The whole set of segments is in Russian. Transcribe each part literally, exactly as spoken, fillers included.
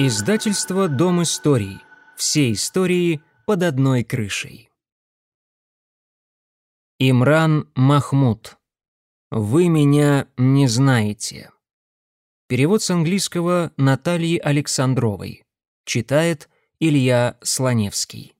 Издательство «Дом историй». Все истории под одной крышей. Имран Махмуд. «Вы меня не знаете». Перевод с английского Натальи Александровой. Читает Илья Слоневский.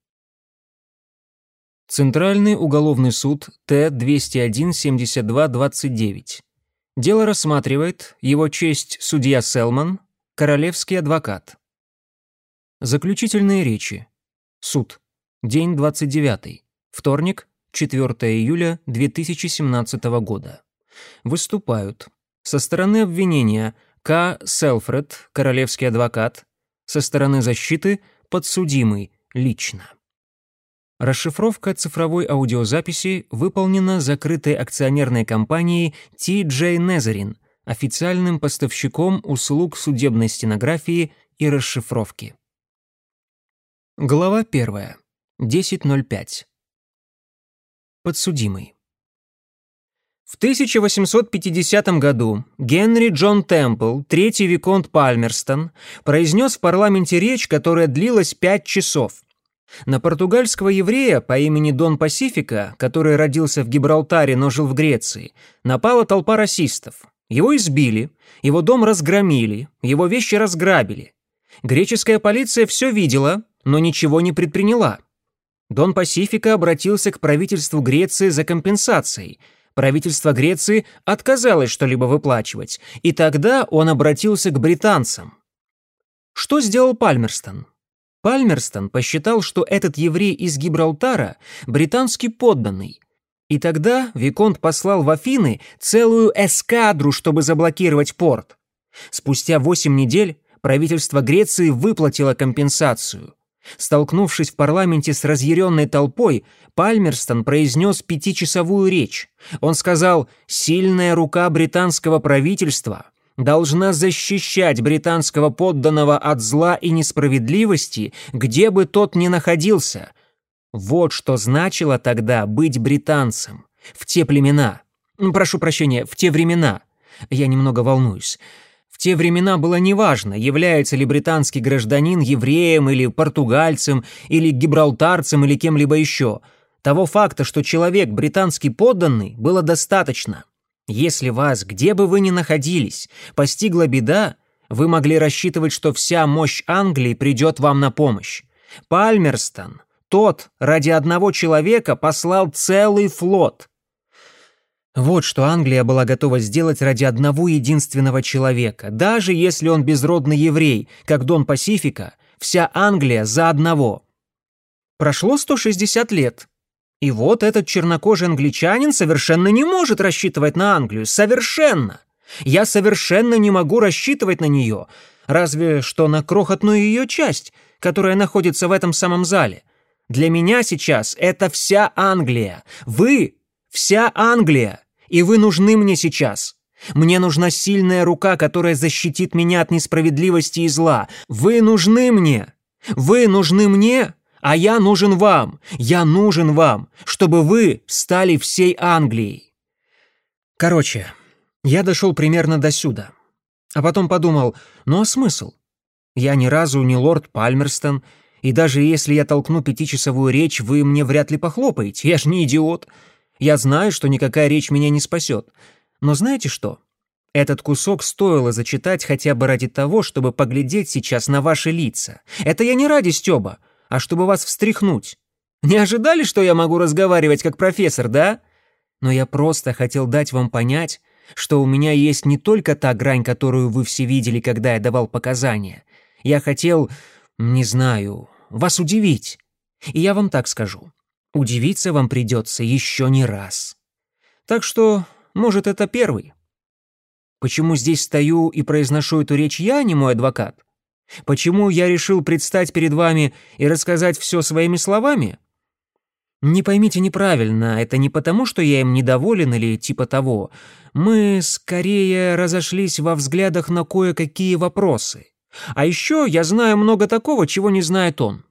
Центральный уголовный суд Т двести один семьдесят два двадцать девять. Дело рассматривает Его честь судья Селман, королевский адвокат. Заключительные речи. Суд. День двадцать девятый. Вторник, четвёртого июля две тысячи семнадцатого года. Выступают со стороны обвинения К. Селфред, королевский адвокат, со стороны защиты подсудимый лично. Расшифровка цифровой аудиозаписи выполнена закрытой акционерной компанией Ти Джей Незарин, официальным поставщиком услуг судебной стенографии и расшифровки. Глава первая. десять ноль пять. Подсудимый. В тысяча восемьсот пятидесятом году Генри Джон Темпл, третий виконт Пальмерстон, произнес в парламенте речь, которая длилась пять часов. На португальского еврея по имени Дон Пасифика, который родился в Гибралтаре, но жил в Греции, напала толпа расистов. Его избили, его дом разгромили, его вещи разграбили. Греческая полиция все видела, но ничего не предприняла. Дон Пасифика обратился к правительству Греции за компенсацией. Правительство Греции отказалось что-либо выплачивать, и тогда он обратился к британцам. Что сделал Пальмерстон? Пальмерстон посчитал, что этот еврей из Гибралтара – британский подданный. И тогда виконт послал в Афины целую эскадру, чтобы заблокировать порт. Спустя восемь недель правительство Греции выплатило компенсацию. Столкнувшись в парламенте с разъяренной толпой, Пальмерстон произнес пятичасовую речь. Он сказал: «Сильная рука британского правительства должна защищать британского подданного от зла и несправедливости, где бы тот ни находился». Вот что значило тогда быть британцем. В те племена. Прошу прощения, в те времена. Я немного волнуюсь. В те времена было неважно, является ли британский гражданин евреем или португальцем, или гибралтарцем, или кем-либо еще. Того факта, что человек британский подданный, было достаточно. Если вас, где бы вы ни находились, постигла беда, вы могли рассчитывать, что вся мощь Англии придет вам на помощь. Пальмерстон, тот, ради одного человека послал целый флот. Вот что Англия была готова сделать ради одного единственного человека. Даже если он безродный еврей, как Дон Пасифика, вся Англия за одного. Прошло сто шестьдесят лет. И вот этот чернокожий англичанин совершенно не может рассчитывать на Англию. Совершенно. Я совершенно не могу рассчитывать на нее. Разве что на крохотную ее часть, которая находится в этом самом зале. Для меня сейчас это вся Англия. Вы — вся Англия. И вы нужны мне сейчас. Мне нужна сильная рука, которая защитит меня от несправедливости и зла. Вы нужны мне. Вы нужны мне, а я нужен вам. Я нужен вам, чтобы вы стали всей Англией. Короче, я дошел примерно до сюда. А потом подумал, ну а смысл? Я ни разу не лорд Пальмерстон, и даже если я толкну пятичасовую речь, вы мне вряд ли похлопаете. Я ж не идиот. Я знаю, что никакая речь меня не спасет. Но знаете что? Этот кусок стоило зачитать хотя бы ради того, чтобы поглядеть сейчас на ваши лица. Это я не ради стёба, а чтобы вас встряхнуть. Не ожидали, что я могу разговаривать как профессор, да? Но я просто хотел дать вам понять, что у меня есть не только та грань, которую вы все видели, когда я давал показания. Я хотел, не знаю, вас удивить. И я вам так скажу. Удивиться вам придется еще не раз. Так что, может, это первый. Почему здесь стою и произношу эту речь я, а не мой адвокат? Почему я решил предстать перед вами и рассказать все своими словами? Не поймите неправильно, это не потому, что я им недоволен или типа того. Мы скорее разошлись во взглядах на кое-какие вопросы. А еще я знаю много такого, чего не знает он.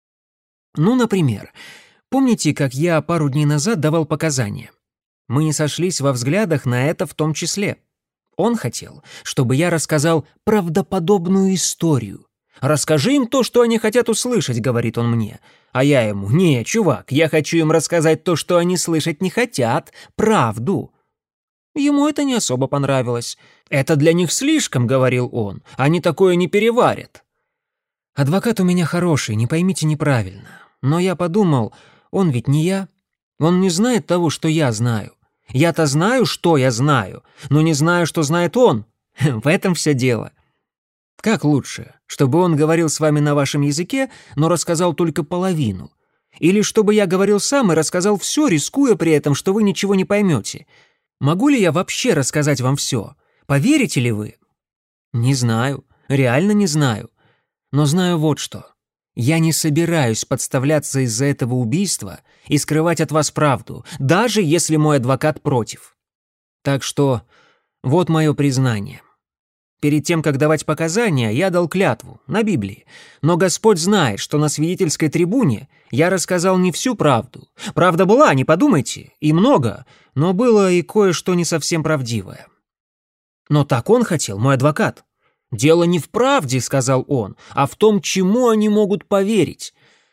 Ну, например... Помните, как я пару дней назад давал показания? Мы не сошлись во взглядах на это в том числе. Он хотел, чтобы я рассказал правдоподобную историю. «Расскажи им то, что они хотят услышать», — говорит он мне. А я ему: «Не, чувак, я хочу им рассказать то, что они слышать не хотят, правду». Ему это не особо понравилось. «Это для них слишком», — говорил он, — «они такое не переварят». Адвокат у меня хороший, не поймите неправильно. Но я подумал, он ведь не я. Он не знает того, что я знаю. Я-то знаю, что я знаю, но не знаю, что знает он. В этом все дело. Как лучше, чтобы он говорил с вами на вашем языке, но рассказал только половину? Или чтобы я говорил сам и рассказал все, рискуя при этом, что вы ничего не поймете? Могу ли я вообще рассказать вам все? Поверите ли вы? Не знаю, реально не знаю. Но знаю вот что. Я не собираюсь подставляться из-за этого убийства и скрывать от вас правду, даже если мой адвокат против. Так что вот мое признание. Перед тем, как давать показания, я дал клятву на Библии. Но Господь знает, что на свидетельской трибуне я рассказал не всю правду. Правда была, не подумайте, и много, но было и кое-что не совсем правдивое. Но так он хотел, мой адвокат. «Дело не в правде», — сказал он, — «а в том, чему они могут поверить».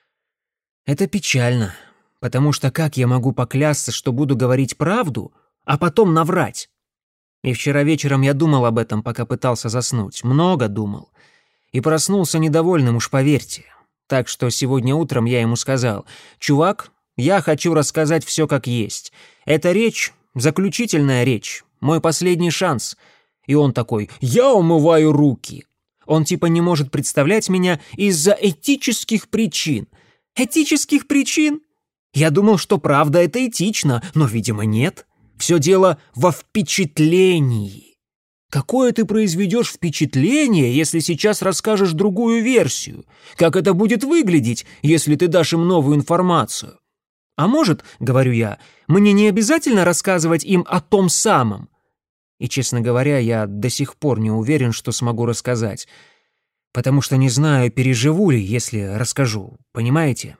Это печально, потому что как я могу поклясться, что буду говорить правду, а потом наврать? И вчера вечером я думал об этом, пока пытался заснуть. Много думал. И проснулся недовольным, уж поверьте. Так что сегодня утром я ему сказал: «Чувак, я хочу рассказать все как есть. Эта речь — заключительная речь, мой последний шанс». И он такой: «Я умываю руки». Он типа не может представлять меня из-за этических причин. Этических причин? Я думал, что правда — это этично, но, видимо, нет. Все дело во впечатлении. Какое ты произведешь впечатление, если сейчас расскажешь другую версию? Как это будет выглядеть, если ты дашь им новую информацию? А может, говорю я, мне не обязательно рассказывать им о том самом? И, честно говоря, я до сих пор не уверен, что смогу рассказать, потому что не знаю, переживу ли, если расскажу, понимаете?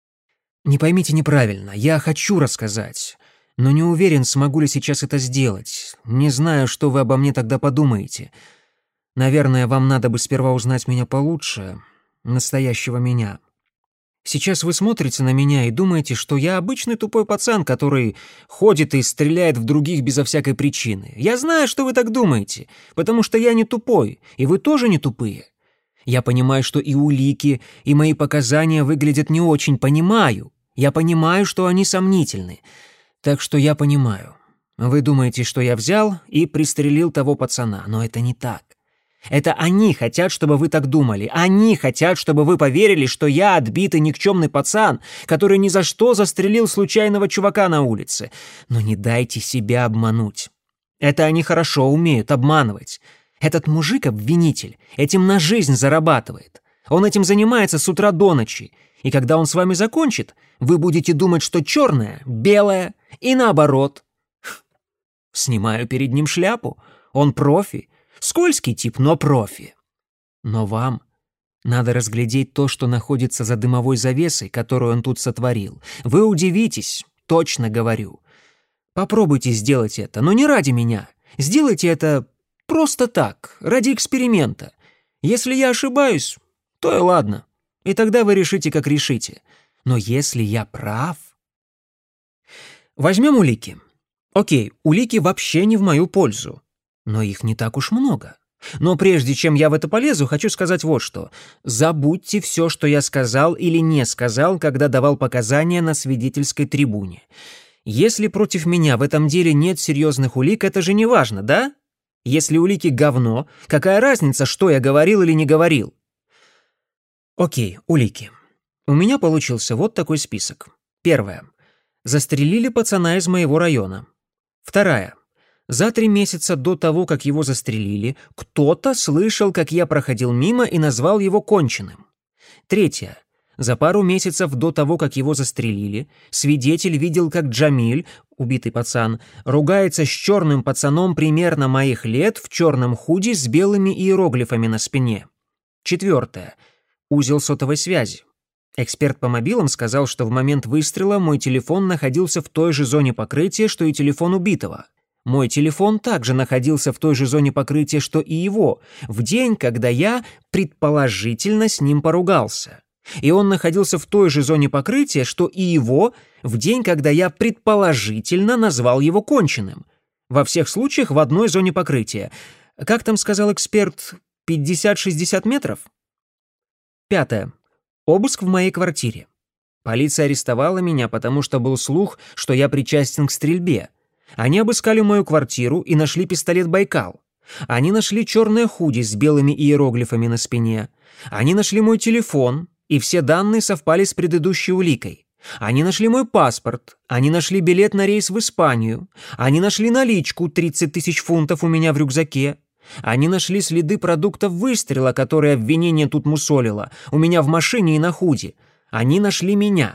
Не поймите неправильно, я хочу рассказать, но не уверен, смогу ли сейчас это сделать. Не знаю, что вы обо мне тогда подумаете. Наверное, вам надо бы сперва узнать меня получше, настоящего меня. Сейчас вы смотрите на меня и думаете, что я обычный тупой пацан, который ходит и стреляет в других безо всякой причины. Я знаю, что вы так думаете, потому что я не тупой, и вы тоже не тупые. Я понимаю, что и улики, и мои показания выглядят не очень, понимаю. Я понимаю, что они сомнительны. Так что я понимаю. Вы думаете, что я взял и пристрелил того пацана, но это не так. Это они хотят, чтобы вы так думали. Они хотят, чтобы вы поверили, что я отбитый никчемный пацан, который ни за что застрелил случайного чувака на улице. Но не дайте себя обмануть. Это они хорошо умеют обманывать. Этот мужик-обвинитель этим на жизнь зарабатывает. Он этим занимается с утра до ночи. И когда он с вами закончит, вы будете думать, что черное — белое, и наоборот. Снимаю перед ним шляпу. Он профи. Скользкий тип, но профи. Но вам надо разглядеть то, что находится за дымовой завесой, которую он тут сотворил. Вы удивитесь, точно говорю. Попробуйте сделать это, но не ради меня. Сделайте это просто так, ради эксперимента. Если я ошибаюсь, то и ладно. И тогда вы решите, как решите. Но если я прав... Возьмем улики. Окей, улики вообще не в мою пользу. Но их не так уж много. Но прежде чем я в это полезу, хочу сказать вот что. Забудьте все, что я сказал или не сказал, когда давал показания на свидетельской трибуне. Если против меня в этом деле нет серьезных улик, это же не важно, да? Если улики говно, какая разница, что я говорил или не говорил? Окей, улики. У меня получился вот такой список. Первое. Застрелили пацана из моего района. Вторая. За три месяца до того, как его застрелили, кто-то слышал, как я проходил мимо и назвал его конченым. Третье. За пару месяцев до того, как его застрелили, свидетель видел, как Джамиль, убитый пацан, ругается с черным пацаном примерно моих лет в черном худи с белыми иероглифами на спине. Четвертое. Узел сотовой связи. Эксперт по мобилам сказал, что в момент выстрела мой телефон находился в той же зоне покрытия, что и телефон убитого. Мой телефон также находился в той же зоне покрытия, что и его, в день, когда я предположительно с ним поругался. И он находился в той же зоне покрытия, что и его, в день, когда я предположительно назвал его конченым. Во всех случаях в одной зоне покрытия. Как там сказал эксперт, пятьдесят-шестьдесят метров? Пятое. Обыск в моей квартире. Полиция арестовала меня, потому что был слух, что я причастен к стрельбе. Они обыскали мою квартиру и нашли пистолет «Байкал». Они нашли черное худи с белыми иероглифами на спине. Они нашли мой телефон, и все данные совпали с предыдущей уликой. Они нашли мой паспорт, они нашли билет на рейс в Испанию, они нашли наличку тридцать тысяч фунтов у меня в рюкзаке. Они нашли следы продуктов выстрела, которые обвинение тут мусолило, у меня в машине и на худи. Они нашли меня.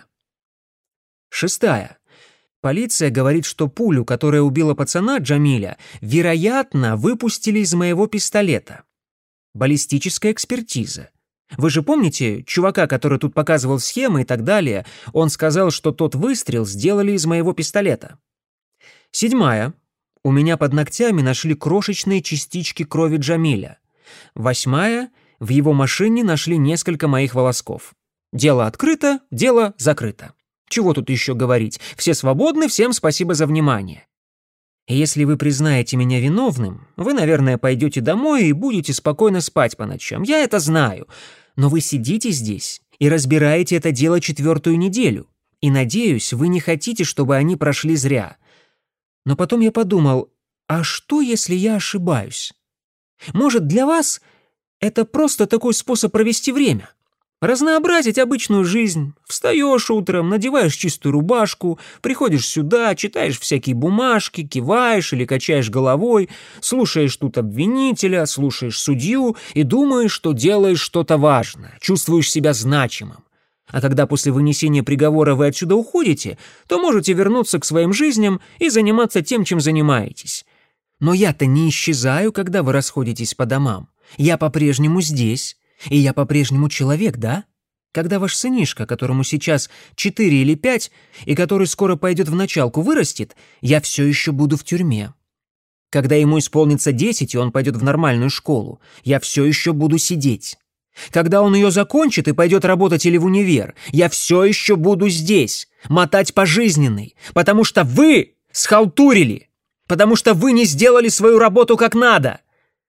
Шестая. Полиция говорит, что пулю, которая убила пацана Джамиля, вероятно, выпустили из моего пистолета. Баллистическая экспертиза. Вы же помните чувака, который тут показывал схемы и так далее? Он сказал, что тот выстрел сделали из моего пистолета. Седьмая. У меня под ногтями нашли крошечные частички крови Джамиля. Восьмая. В его машине нашли несколько моих волосков. Дело открыто, дело закрыто. Чего тут еще говорить? Все свободны, всем спасибо за внимание. И если вы признаете меня виновным, вы, наверное, пойдете домой и будете спокойно спать по ночам. Я это знаю. Но вы сидите здесь и разбираете это дело четвертую неделю. И, надеюсь, вы не хотите, чтобы они прошли зря. Но потом я подумал, а что, если я ошибаюсь? Может, для вас это просто такой способ провести время? Разнообразить обычную жизнь. Встаешь утром, надеваешь чистую рубашку, приходишь сюда, читаешь всякие бумажки, киваешь или качаешь головой, слушаешь тут обвинителя, слушаешь судью и думаешь, что делаешь что-то важное, чувствуешь себя значимым. А когда после вынесения приговора вы отсюда уходите, то можете вернуться к своим жизням и заниматься тем, чем занимаетесь. Но я-то не исчезаю, когда вы расходитесь по домам. Я по-прежнему здесь. И я по-прежнему человек, да? Когда ваш сынишка, которому сейчас четыре или пять, и который скоро пойдет в началку, вырастет, я все еще буду в тюрьме. Когда ему исполнится десять, и он пойдет в нормальную школу, я все еще буду сидеть. Когда он ее закончит и пойдет работать или в универ, я все еще буду здесь, мотать пожизненный, потому что вы схалтурили, потому что вы не сделали свою работу как надо.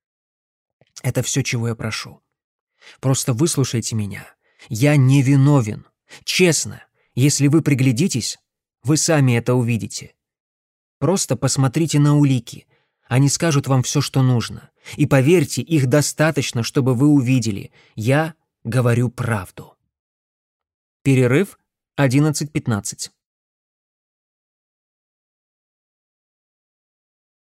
Это все, чего я прошу. Просто выслушайте меня. Я не виновен. Честно, если вы приглядитесь, вы сами это увидите. Просто посмотрите на улики. Они скажут вам все, что нужно. И поверьте, их достаточно, чтобы вы увидели. Я говорю правду. Перерыв одиннадцать пятнадцать.